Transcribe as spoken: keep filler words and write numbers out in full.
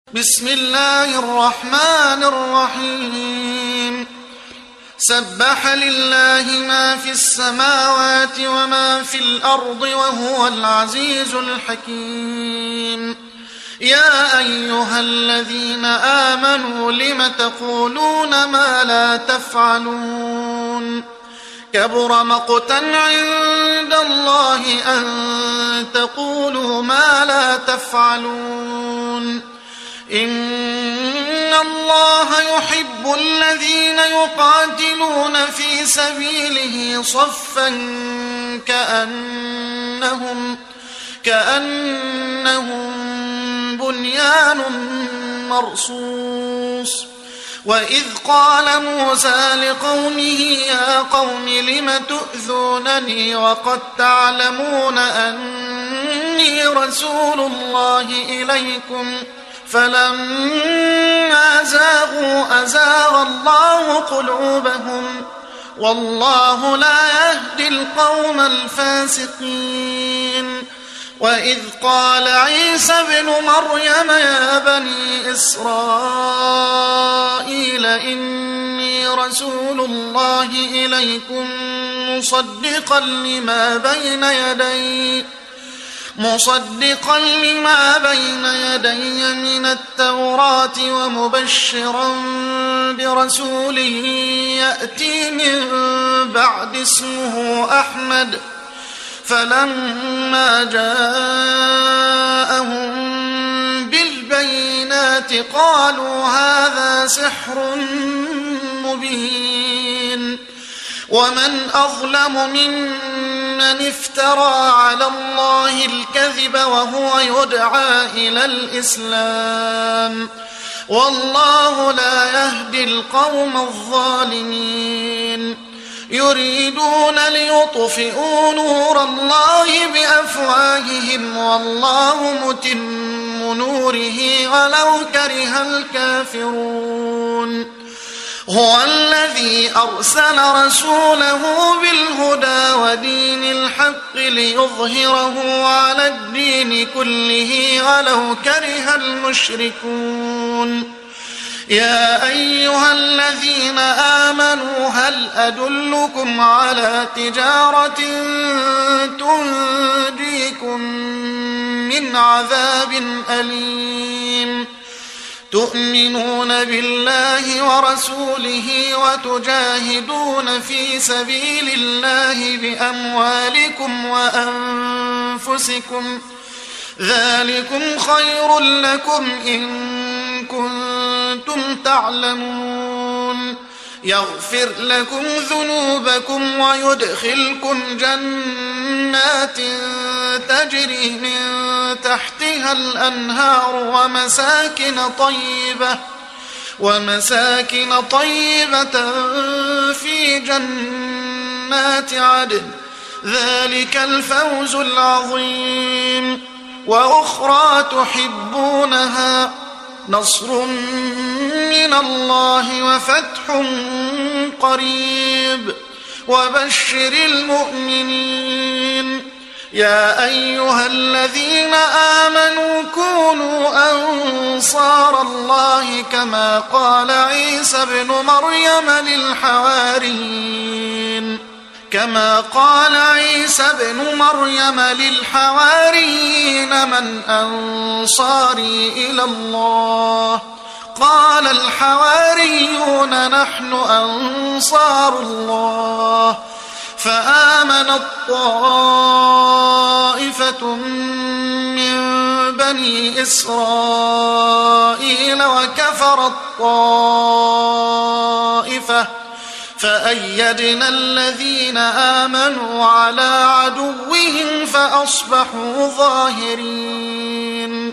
بسم الله الرحمن الرحيم سبح لله ما في السماوات وما في الأرض وهو العزيز الحكيم يا أيها الذين آمنوا لم تقولون ما لا تفعلون كبر مقتا عند الله أن تقولوا ما لا تفعلون إن الله يحب الذين يقاتلون في سبيله صفا كأنهم كأنهم بنيان مرصوص وإذ قال موسى لقومه يا قوم لم تؤذونني وقد تعلمون أني رسول الله إليكم فلما زاغوا أزاغ الله قلوبهم والله لا يهدي القوم الفاسقين وإذ قال عيسى ابن مريم يا بني إسرائيل إني رسول الله إليكم مصدقا لما بين يدي مصدقا لما بين يدي من التوراة ومبشرا برسول يأتي من بعد اسمه أحمد فلما جاءهم بالبينات قالوا هذا سحر مبين ومن أظلم ممن افترى على الله الكذب وهو يدعى إلى الإسلام والله لا يهدي القوم الظالمين يريدون ليطفئوا نور الله بأفواههم والله متم نوره ولو كره الكافرون هو الذي أرسل رسوله بالهدى ودين الحق ليظهره على الدين كله ولو كره المشركون يا أيها الذين آمنوا هل أدلكم على تجارة تنجيكم من عذاب أليم تؤمنون بالله ورسوله وتجاهدون في سبيل الله بأموالكم وأنفسكم ذلكم خير لكم إن كنتم تعلمون يغفر لكم ذنوبكم ويدخلكم جنات تجري من تحتها الأنهار ومساكن طيبة ومساكن طيبة في جنات عدن ذلك الفوز العظيم وأخرى تحبونها نصر من الله وفتح قريب وبشر المؤمنين يا أيها الذين آمنوا كونوا أنصار الله كما قال عيسى ابن مريم للحواريين كما قال عيسى ابن مريم للحواريين من أنصاري إلى الله قال الحواريون نحن أنصار الله فآمنت طائفة من بني إسرائيل وكفرت طائفة فأيدنا الذين آمنوا على عدوهم فأصبحوا ظاهرين